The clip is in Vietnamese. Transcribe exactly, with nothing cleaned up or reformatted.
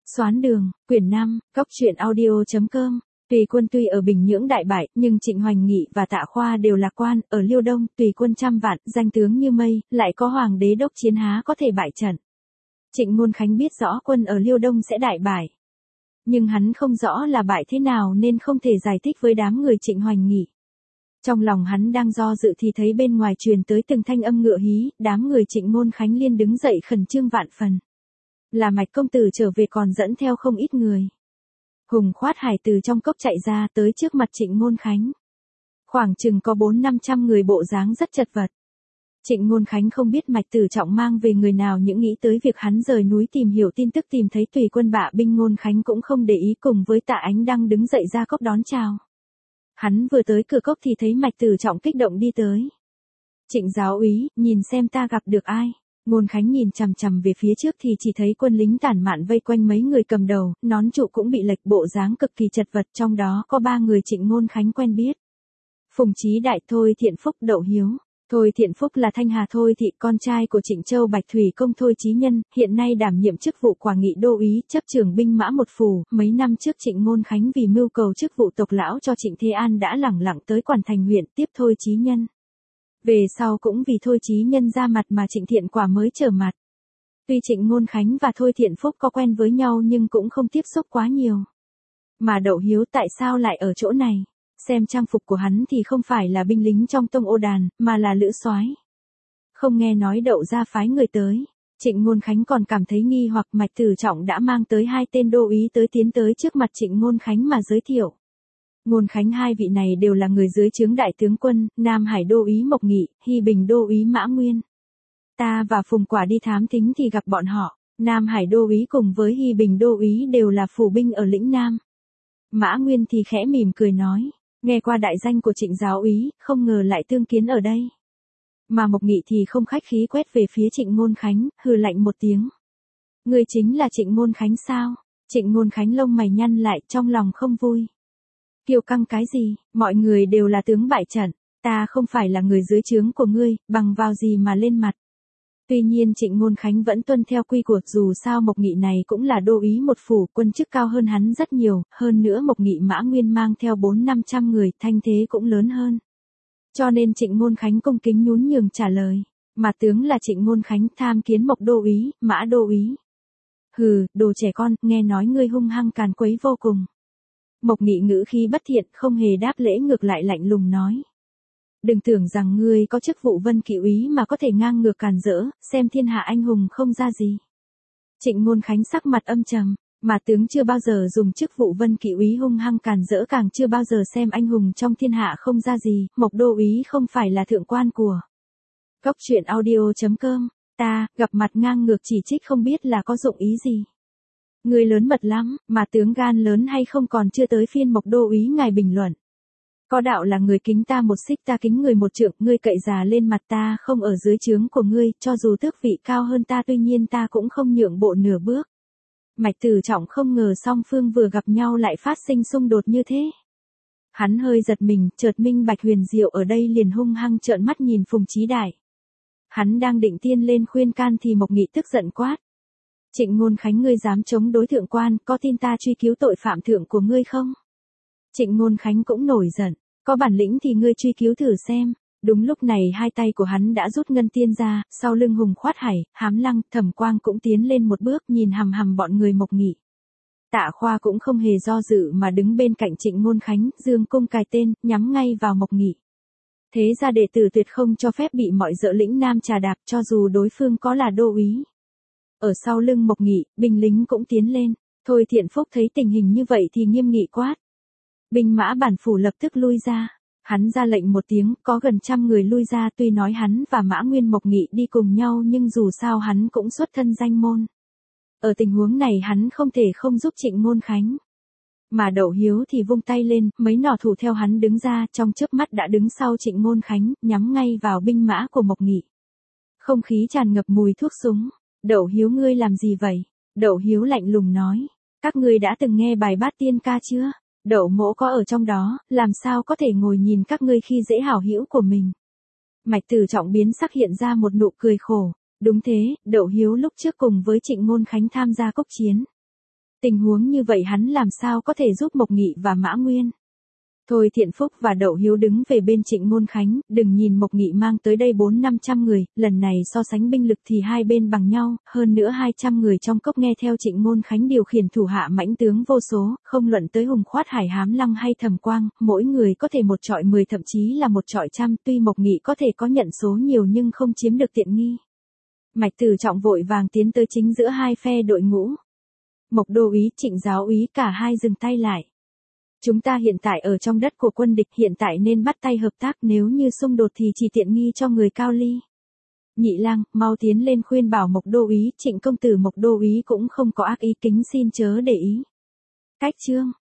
Soán đường, quyển năm, cóc truyện audio.com. Tùy Quân tuy ở Bình Nhưỡng đại bại, nhưng Trịnh Hoành Nghị và Tạ Khoa đều lạc quan, ở Liêu Đông, Tùy Quân trăm vạn, danh tướng như mây, lại có Hoàng đế đốc chiến há có thể bại trận. Trịnh Ngôn Khánh biết rõ quân ở Liêu Đông sẽ đại bại. Nhưng hắn không rõ là bại thế nào nên không thể giải thích với đám người Trịnh Hoành Nghị. Trong lòng hắn đang do dự thì thấy bên ngoài truyền tới từng thanh âm ngựa hí, đám người Trịnh Ngôn Khánh liên đứng dậy khẩn trương vạn phần. Là Mạch công tử trở về còn dẫn theo không ít người. Hùng Khoát Hải từ trong cốc chạy ra tới trước mặt Trịnh Ngôn Khánh. Khoảng chừng có bốn năm trăm người bộ dáng rất chật vật. Trịnh Ngôn Khánh không biết Mạch Tử Trọng mang về người nào, những nghĩ tới việc hắn rời núi tìm hiểu tin tức tìm thấy Tùy Quân bạ binh, Ngôn Khánh cũng không để ý, cùng với Tạ Ánh Đăng đứng dậy ra cốc đón chào. Hắn vừa tới cửa cốc thì thấy Mạch Tử Trọng kích động đi tới. Trịnh giáo úy, nhìn xem ta gặp được ai. Ngôn Khánh nhìn chằm chằm về phía trước thì chỉ thấy quân lính tản mạn vây quanh mấy người cầm đầu, nón trụ cũng bị lệch, bộ dáng cực kỳ chật vật, trong đó có ba người Trịnh Ngôn Khánh quen biết. Phùng Chí Đại, Thôi Thiện Phúc, Đậu Hiếu. Thôi Thiện Phúc là Thanh Hà Thôi Thị, con trai của Trịnh Châu Bạch Thủy công Thôi Chí Nhân, hiện nay đảm nhiệm chức vụ Quảng Nghị đô úy, chấp trưởng binh mã một phủ. Mấy năm trước Trịnh Ngôn Khánh vì mưu cầu chức vụ tộc lão cho Trịnh Thế An đã lẳng lặng tới Quản Thành huyện tiếp Thôi Chí Nhân. Về sau cũng vì Thôi Chí Nhân ra mặt mà Trịnh Thiện Quả mới trở mặt. Tuy Trịnh Ngôn Khánh và Thôi Thiện Phúc có quen với nhau nhưng cũng không tiếp xúc quá nhiều. Mà Đậu Hiếu tại sao lại ở chỗ này? Xem trang phục của hắn thì không phải là binh lính trong Tông Ô Đàn, mà là lữ soái. Không nghe nói Đậu ra phái người tới. Trịnh Ngôn Khánh còn cảm thấy nghi hoặc, Mạch Tử Trọng đã mang tới hai tên đô úy tới tiến tới trước mặt Trịnh Ngôn Khánh mà giới thiệu. Ngôn Khánh, hai vị này đều là người dưới trướng đại tướng quân, Nam Hải đô úy Mộc Nghị, Hy Bình đô úy Mã Nguyên. Ta và Phùng Quả đi thám thính thì gặp bọn họ. Nam Hải đô úy cùng với Hy Bình đô úy đều là phủ binh ở lĩnh Nam. Mã Nguyên thì khẽ mỉm cười nói, nghe qua đại danh của Trịnh giáo úy, không ngờ lại tương kiến ở đây. Mà Mộc Nghị thì không khách khí quét về phía Trịnh Ngôn Khánh, hừ lạnh một tiếng. Người chính là Trịnh Ngôn Khánh sao? Trịnh Ngôn Khánh lông mày nhăn lại, trong lòng không vui. Kiêu căng cái gì, mọi người đều là tướng bại trận, ta không phải là người dưới trướng của ngươi, bằng vào gì mà lên mặt. Tuy nhiên Trịnh Ngôn Khánh vẫn tuân theo quy củ, dù sao Mộc Nghị này cũng là đô úy một phủ, quân chức cao hơn hắn rất nhiều, hơn nữa Mộc Nghị Mã Nguyên mang theo bốn năm trăm người, thanh thế cũng lớn hơn. Cho nên Trịnh Ngôn Khánh cung kính nhún nhường trả lời, mà tướng là Trịnh Ngôn Khánh, tham kiến Mộc đô úy, Mã đô úy. Hừ, đồ trẻ con, nghe nói ngươi hung hăng càn quấy vô cùng. Mộc Nghị ngữ khí bất thiện, không hề đáp lễ, ngược lại lạnh lùng nói. Đừng tưởng rằng ngươi có chức vụ Vân Kỵ úy mà có thể ngang ngược càn rỡ, xem thiên hạ anh hùng không ra gì. Trịnh Ngôn Khánh sắc mặt âm trầm, mà tướng chưa bao giờ dùng chức vụ Vân Kỵ úy hung hăng càn rỡ, càng chưa bao giờ xem anh hùng trong thiên hạ không ra gì, Mộc đô úy không phải là thượng quan của. Cóc truyện audio.com, ta, gặp mặt ngang ngược chỉ trích không biết là có dụng ý gì. Người lớn mật lắm, mà tướng gan lớn hay không còn chưa tới phiên Mộc đô úy ngài bình luận. Có đạo là người kính ta một xích ta kính người một trượng, ngươi cậy già lên mặt ta không ở dưới trướng của ngươi, cho dù tước vị cao hơn ta tuy nhiên ta cũng không nhượng bộ nửa bước. Mạch Tử Trọng không ngờ song phương vừa gặp nhau lại phát sinh xung đột như thế. Hắn hơi giật mình, chợt minh bạch huyền diệu ở đây, liền hung hăng trợn mắt nhìn Phùng Chí Đại. Hắn đang định tiên lên khuyên can thì Mộc Nghị tức giận quát. Trịnh Ngôn Khánh, ngươi dám chống đối thượng quan, có tin ta truy cứu tội phạm thượng của ngươi không? Trịnh Ngôn Khánh cũng nổi giận, có bản lĩnh thì ngươi truy cứu thử xem. Đúng lúc này hai tay của hắn đã rút ngân tiên ra, sau lưng Hùng Khoát Hải, Hám Lăng, Thẩm Quang cũng tiến lên một bước, nhìn hằm hằm bọn người Mộc Nghị. Tạ Khoa cũng không hề do dự mà đứng bên cạnh Trịnh Ngôn Khánh, dương cung cài tên, nhắm ngay vào Mộc Nghị. Thế ra đệ tử tuyệt không cho phép bị mọi dợ lĩnh Nam trà đạp, cho dù đối phương có là đô úy. Ở sau lưng Mộc Nghị, binh lính cũng tiến lên. Thôi Thiện Phúc thấy tình hình như vậy thì nghiêm nghị quát. Binh mã bản phủ lập tức lui ra. Hắn ra lệnh một tiếng, có gần trăm người lui ra, tuy nói hắn và Mã Nguyên Mộc Nghị đi cùng nhau nhưng dù sao hắn cũng xuất thân danh môn. Ở tình huống này hắn không thể không giúp Trịnh Ngôn Khánh. Mà Đậu Hiếu thì vung tay lên, mấy nỏ thủ theo hắn đứng ra, trong chớp mắt đã đứng sau Trịnh Ngôn Khánh, nhắm ngay vào binh mã của Mộc Nghị. Không khí tràn ngập mùi thuốc súng. Đậu Hiếu, ngươi làm gì vậy? Đậu Hiếu lạnh lùng nói. Các ngươi đã từng nghe bài Bát Tiên Ca chưa? Đậu mỗ có ở trong đó, làm sao có thể ngồi nhìn các ngươi khi dễ hảo hữu của mình. Mạch Tử Trọng biến sắc, hiện ra một nụ cười khổ. Đúng thế, Đậu Hiếu lúc trước cùng với Trịnh Ngôn Khánh tham gia cốc chiến. Tình huống như vậy hắn làm sao có thể giúp Mộc Nghị và Mã Nguyên. Thôi Thiện Phúc và Đậu Hiếu đứng về bên Trịnh Ngôn Khánh, đừng nhìn Mộc Nghị mang tới đây bốn năm trăm người, lần này so sánh binh lực thì hai bên bằng nhau, hơn nữa hai trăm người trong cốc nghe theo Trịnh Ngôn Khánh điều khiển thủ hạ mãnh tướng vô số, không luận tới Hùng Khoát Hải Hám Lăng hay Thẩm Quang, mỗi người có thể một trọi mười thậm chí là một trọi trăm, tuy Mộc Nghị có thể có nhận số nhiều nhưng không chiếm được tiện nghi. Mạch Tử Trọng vội vàng tiến tới chính giữa hai phe đội ngũ. Mộc Đô úy, Trịnh Giáo úy cả hai dừng tay lại. Chúng ta hiện tại ở trong đất của quân địch, hiện tại nên bắt tay hợp tác, nếu như xung đột thì chỉ tiện nghi cho người Cao Ly. Nhị Lang, mau tiến lên khuyên bảo Mộc Đô úy, Trịnh công tử. Mộc Đô úy cũng không có ác ý, kính xin chớ để ý. Cách chương